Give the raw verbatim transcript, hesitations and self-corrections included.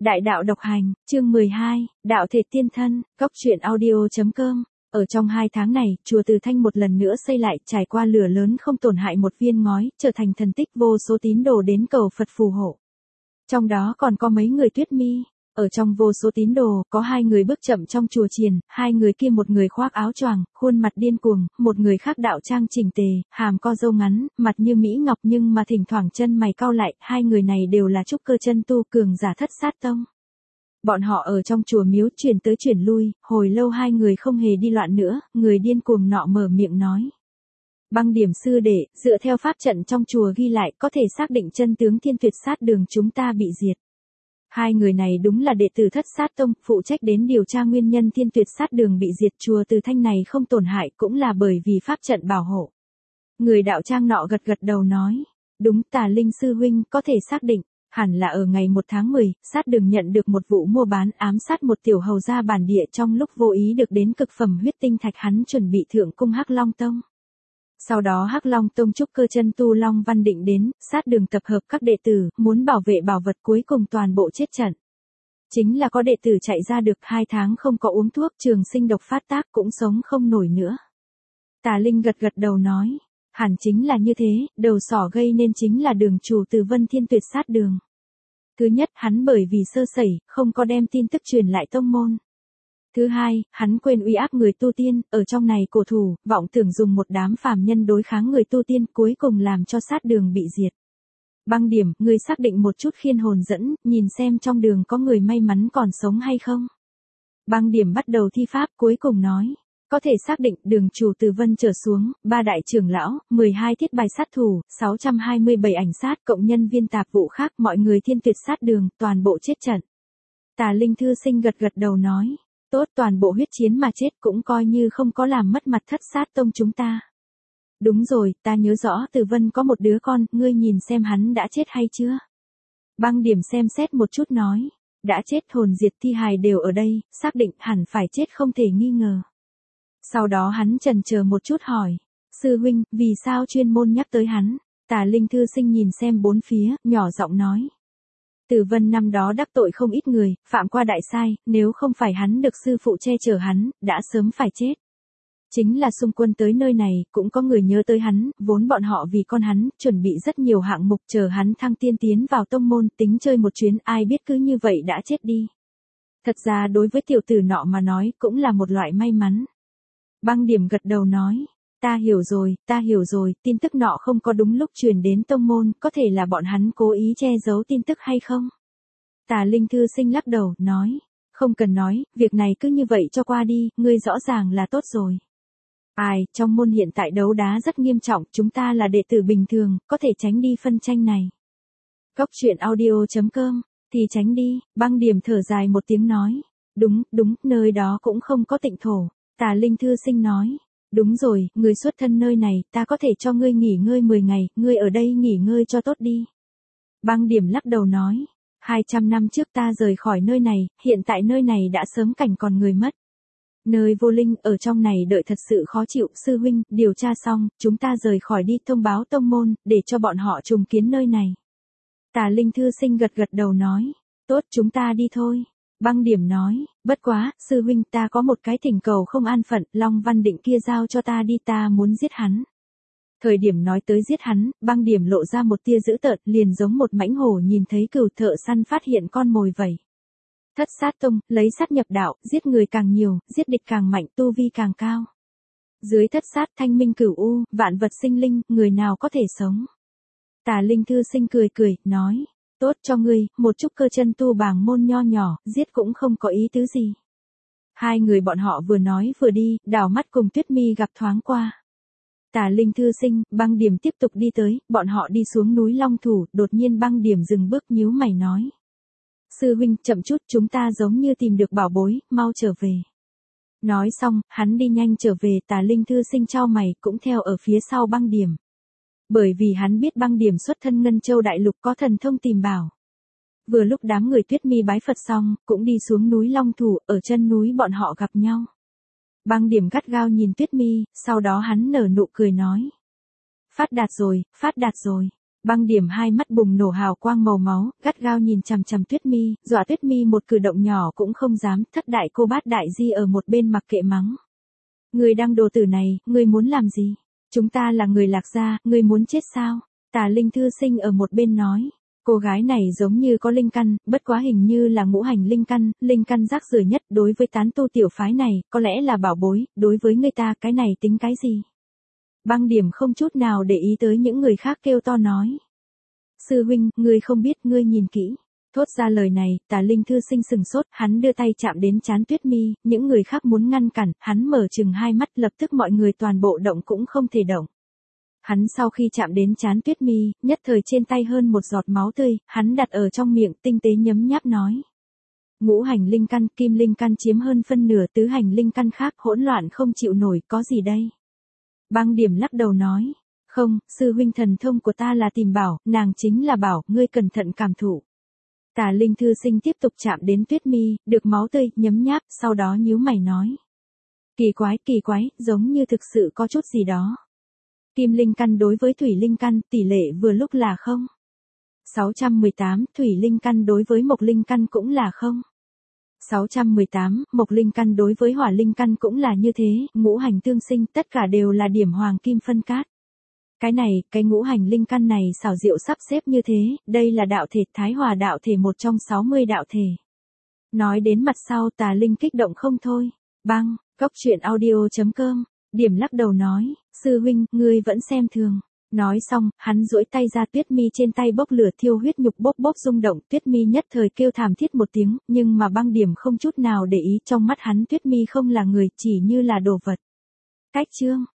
Đại đạo độc hành, chương mười hai, đạo thể tiên thân, góc truyện audio.com. Ở trong hai tháng này, chùa Từ Thanh một lần nữa xây lại, trải qua lửa lớn không tổn hại một viên ngói, trở thành thần tích, vô số tín đồ đến cầu Phật phù hộ. Trong đó còn có mấy người tuyết mi. Ở trong vô số tín đồ, có hai người bước chậm trong chùa chiền, hai người kia một người khoác áo choàng, khuôn mặt điên cuồng, một người khác đạo trang chỉnh tề, hàm co râu ngắn, mặt như mỹ ngọc nhưng mà thỉnh thoảng chân mày cau lại, hai người này đều là trúc cơ chân tu cường giả Thất Sát Tông. Bọn họ ở trong chùa miếu chuyển tới chuyển lui, hồi lâu hai người không hề đi loạn nữa, người điên cuồng nọ mở miệng nói. Băng Điểm sư đệ, dựa theo pháp trận trong chùa ghi lại, có thể xác định chân tướng Thiên Tuyệt Sát Đường chúng ta bị diệt. Hai người này đúng là đệ tử Thất Sát Tông, phụ trách đến điều tra nguyên nhân Thiên Tuyệt Sát Đường bị diệt, chùa Từ Thanh này không tổn hại cũng là bởi vì pháp trận bảo hộ. Người đạo trang nọ gật gật đầu nói, đúng, Tà Linh sư huynh có thể xác định, hẳn là ở ngày một tháng mười, Sát Đường nhận được một vụ mua bán ám sát một tiểu hầu gia bản địa, trong lúc vô ý được đến cực phẩm huyết tinh thạch, hắn chuẩn bị thượng cung Hắc Long Tông. Sau đó Hắc Long Tông trúc cơ chân tu Long Văn Định đến, Sát Đường tập hợp các đệ tử, muốn bảo vệ bảo vật, cuối cùng toàn bộ chết trận. Chính là có đệ tử chạy ra được, hai tháng không có uống thuốc, trường sinh độc phát tác cũng sống không nổi nữa. Tà Linh gật gật đầu nói, hẳn chính là như thế, đầu sỏ gây nên chính là đường chủ Từ Vân Thiên Tuyệt Sát Đường. Thứ nhất, hắn bởi vì sơ sẩy, không có đem tin tức truyền lại tông môn. Thứ hai, hắn quên uy áp người tu tiên, ở trong này cổ thủ, vọng tưởng dùng một đám phàm nhân đối kháng người tu tiên, cuối cùng làm cho Sát Đường bị diệt. Băng Điểm, người xác định một chút khiên hồn dẫn, nhìn xem trong đường có người may mắn còn sống hay không. Băng Điểm bắt đầu thi pháp, cuối cùng nói, có thể xác định đường chủ Từ Vân trở xuống, ba đại trưởng lão, mười hai thiết bài sát thủ, sáu trăm hai mươi bảy ảnh sát, cộng nhân viên tạp vụ khác, mọi người Thiên Tuyệt Sát Đường, toàn bộ chết trận. Tà Linh thư sinh gật gật đầu nói, tốt, toàn bộ huyết chiến mà chết cũng coi như không có làm mất mặt Thất Sát Tông chúng ta. Đúng rồi, ta nhớ rõ Từ Vân có một đứa con, ngươi nhìn xem hắn đã chết hay chưa? Băng Điểm xem xét một chút nói, đã chết, hồn diệt thi hài đều ở đây, xác định hẳn phải chết không thể nghi ngờ. Sau đó hắn chần chờ một chút hỏi, sư huynh, vì sao chuyên môn nhắc tới hắn? Tà Linh thư sinh nhìn xem bốn phía, nhỏ giọng nói. Từ Vân năm đó đắc tội không ít người, phạm qua đại sai, nếu không phải hắn được sư phụ che chở hắn, đã sớm phải chết. Chính là xung quân tới nơi này, cũng có người nhớ tới hắn, vốn bọn họ vì con hắn, chuẩn bị rất nhiều hạng mục chờ hắn thăng tiên tiến vào tông môn, tính chơi một chuyến, ai biết cứ như vậy đã chết đi. Thật ra đối với tiểu tử nọ mà nói, cũng là một loại may mắn. Băng Điểm gật đầu nói, ta hiểu rồi, ta hiểu rồi, tin tức nọ không có đúng lúc truyền đến tông môn, có thể là bọn hắn cố ý che giấu tin tức hay không? Tà Linh thư sinh lắc đầu, nói, không cần nói, việc này cứ như vậy cho qua đi, ngươi rõ ràng là tốt rồi. Ai, trong môn hiện tại đấu đá rất nghiêm trọng, chúng ta là đệ tử bình thường, có thể tránh đi phân tranh này. Góc truyện audio.com, thì tránh đi, Băng Điểm thở dài một tiếng nói, đúng, đúng, nơi đó cũng không có tịnh thổ. Tà Linh thư sinh nói, đúng rồi, người xuất thân nơi này, ta có thể cho ngươi nghỉ ngơi mười ngày, ngươi ở đây nghỉ ngơi cho tốt đi. Băng Điểm lắc đầu nói, hai trăm năm trước ta rời khỏi nơi này, hiện tại nơi này đã sớm cảnh còn người mất. Nơi vô linh, ở trong này đợi thật sự khó chịu, sư huynh, điều tra xong, chúng ta rời khỏi đi, thông báo tông môn, để cho bọn họ trùng kiến nơi này. Tà Linh thư sinh gật gật đầu nói, tốt, chúng ta đi thôi. Băng Điểm nói, bất quá, sư huynh, ta có một cái thỉnh cầu không an phận, Long Văn Định kia giao cho ta đi, ta muốn giết hắn. Thời điểm nói tới giết hắn, Băng Điểm lộ ra một tia dữ tợn, liền giống một mãnh hổ nhìn thấy cừu thợ săn phát hiện con mồi vậy. Thất Sát Tông, lấy sát nhập đạo, giết người càng nhiều, giết địch càng mạnh, tu vi càng cao. Dưới thất sát thanh minh cửu u, vạn vật sinh linh, người nào có thể sống. Tà Linh thư sinh cười cười, nói, tốt cho ngươi, một chút cơ chân tu bảng môn nho nhỏ, giết cũng không có ý tứ gì. Hai người bọn họ vừa nói vừa đi, đảo mắt cùng Tuyết Mi gặp thoáng qua. Tà Linh thư sinh, Băng Điểm tiếp tục đi tới, bọn họ đi xuống núi Long Thủ, đột nhiên Băng Điểm dừng bước nhíu mày nói. Sư huynh, chậm chút, chúng ta giống như tìm được bảo bối, mau trở về. Nói xong, hắn đi nhanh trở về, Tà Linh thư sinh chau mày, cũng theo ở phía sau Băng Điểm. Bởi vì hắn biết Băng Điểm xuất thân Ngân Châu Đại Lục có thần thông tìm bảo. Vừa lúc đám người Tuyết Mi bái Phật xong, cũng đi xuống núi Long Thủ, ở chân núi bọn họ gặp nhau. Băng Điểm gắt gao nhìn Tuyết Mi, sau đó hắn nở nụ cười nói. Phát đạt rồi, phát đạt rồi. Băng Điểm hai mắt bùng nổ hào quang màu máu, gắt gao nhìn chằm chằm Tuyết Mi, dọa Tuyết Mi một cử động nhỏ cũng không dám, thất đại cô bát đại di ở một bên mặc kệ mắng. Người đang đồ tử này, người muốn làm gì? Chúng ta là người Lạc gia, người muốn chết sao? Tà Linh Thư Sinh ở một bên nói. Cô gái này giống như có linh căn, bất quá hình như là ngũ hành linh căn, linh căn rác rưởi nhất đối với tán tu tiểu phái này, có lẽ là bảo bối, đối với người ta cái này tính cái gì? Băng Điểm không chút nào để ý tới những người khác kêu to nói. Sư huynh, ngươi không biết, ngươi nhìn kỹ. Thốt ra lời này, Tà Linh Thư Sinh sừng sốt, hắn đưa tay chạm đến trán Tuyết Mi, những người khác muốn ngăn cản, hắn mở chừng hai mắt, lập tức mọi người toàn bộ động cũng không thể động. Hắn sau khi chạm đến trán Tuyết Mi, nhất thời trên tay hơn một giọt máu tươi, hắn đặt ở trong miệng, tinh tế nhấm nháp nói. Ngũ hành linh căn, kim linh căn chiếm hơn phân nửa, tứ hành linh căn khác hỗn loạn không chịu nổi, có gì đây? Băng Điểm lắc đầu nói. Không, sư huynh, thần thông của ta là tìm bảo, nàng chính là bảo, ngươi cẩn thận cảm thụ. Tà Linh Thư Sinh tiếp tục chạm đến Tuyết Mi, được máu tươi, nhấm nháp, sau đó nhíu mày nói. Kỳ quái, kỳ quái, giống như thực sự có chút gì đó. Kim linh căn đối với thủy linh căn, tỷ lệ vừa lúc là không. sáu trăm mười tám, thủy linh căn đối với mộc linh căn cũng là không. sáu trăm mười tám, mộc linh căn đối với hỏa linh căn cũng là như thế, ngũ hành tương sinh, tất cả đều là điểm hoàng kim phân cát. Cái này, cái ngũ hành linh căn này xảo diệu sắp xếp như thế, đây là đạo thể, Thái Hòa đạo thể, một trong sáu mươi đạo thể. Nói đến mặt sau, Tà Linh kích động không thôi. Băng, Cốc Truyện Audio chấm com. Điểm lắc đầu nói, sư huynh, ngươi vẫn xem thường. Nói xong, hắn duỗi tay ra, Tuyết Mi trên tay bốc lửa thiêu huyết nhục bốc bốc rung động, Tuyết Mi nhất thời kêu thảm thiết một tiếng, nhưng mà Băng Điểm không chút nào để ý, trong mắt hắn Tuyết Mi không là người, chỉ như là đồ vật. Cách chương